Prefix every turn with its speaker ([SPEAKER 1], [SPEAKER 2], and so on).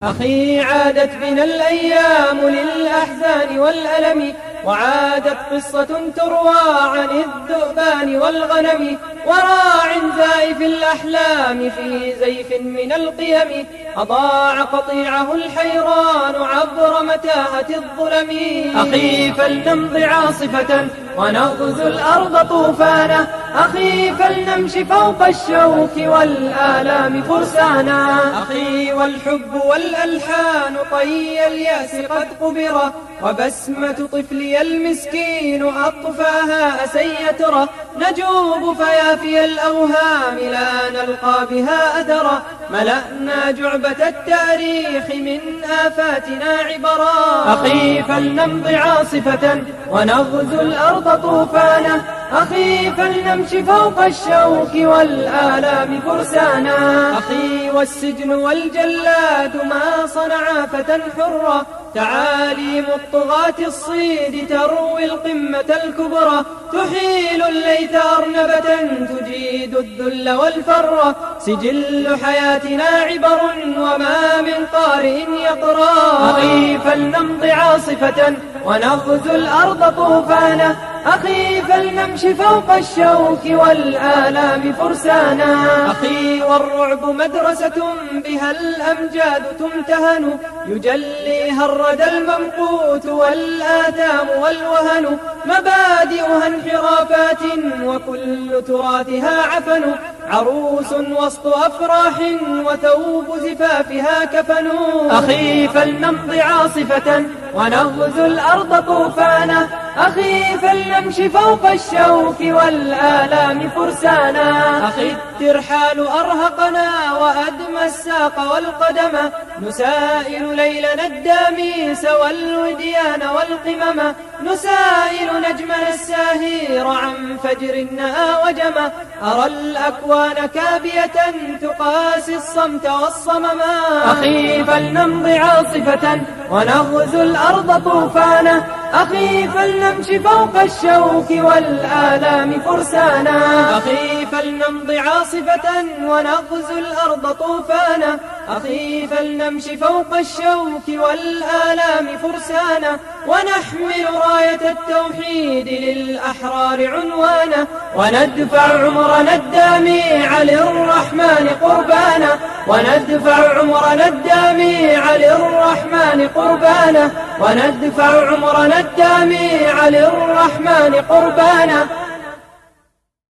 [SPEAKER 1] أخي عادت بنا الأيام للأحزان والألم، وعادت قصة تروى عن الذئبان والغنم، وراع زائف الأحلام في زيف من القيم، أضاع قطيعه الحيران عبر متاهة الظلم. أخي فلنمض عاصفة ونغزو الأرض طوفانا، أخي فلنمش فوق الشوك والآلام فرسانا. أخي والحب والألحان طي الياس قد قبرا، وبسمة طفلي المسكين أطفاها أسيترا، نجوب فيافي الأوهام لا نلقى بها أثرا، ملأنا جعبة التاريخ من آفاتنا عبرا. أخي فلنمض عاصفة ونغزو الأرض طوفانا، أخي فلنمش فوق الشوك والآلام فرسانا. أخي والسجن والجلاد ما صنعا فتى حرا، تعاليم الطغاة الصيد تروي القمة الكبرى، تحيل الليث أرنبة تجيد الذل والفر، سجل حياتنا عبر وما من قارئ يقرأ. أخي فلنمض عاصفة ونغزو الأرض طوفانا، أخي فلنمش فوق الشوك والآلام فرسانا. أخي والرعب مدرسة بها الأمجاد تمتهن، يجليها الردى الممقوت والآثام والوهن، مبادئها انحرافات وكل تراثها عفن، عروس وسط أفراح وثوب زفافها كفن. أخي فلنمض عاصفة ونغزو الأرض طوفانا، أخي فلنمش فوق الشوك والآلام فرسانا. أخي الترحال أرهقنا وأدمى الساق والقدم، نسائل ليلنا الداميس والوديان والقمم، نسائل نجمنا الساهير عن فجر النأى وجم، أرى الأكوان كابية تقاسي الصمت والصمما. أخي فلنمض عاصفة ونغزو الأرض طوفانا، أخي فلنمش فوق الشوك والآلام فرسانا. أخي فلنمض عاصفة ونغزو الأرض طوفانا، أخي فلنمش فوق الشوك والآلام فرسانا، ونحمل راية التوحيد للأحرار عنوانا، وندفع عمرنا الدامع للرحمن قربانا، وندفع عمرنا الدامع للرحمن قربانا، وندفع عمرنا الدامع للرحمن قربانا.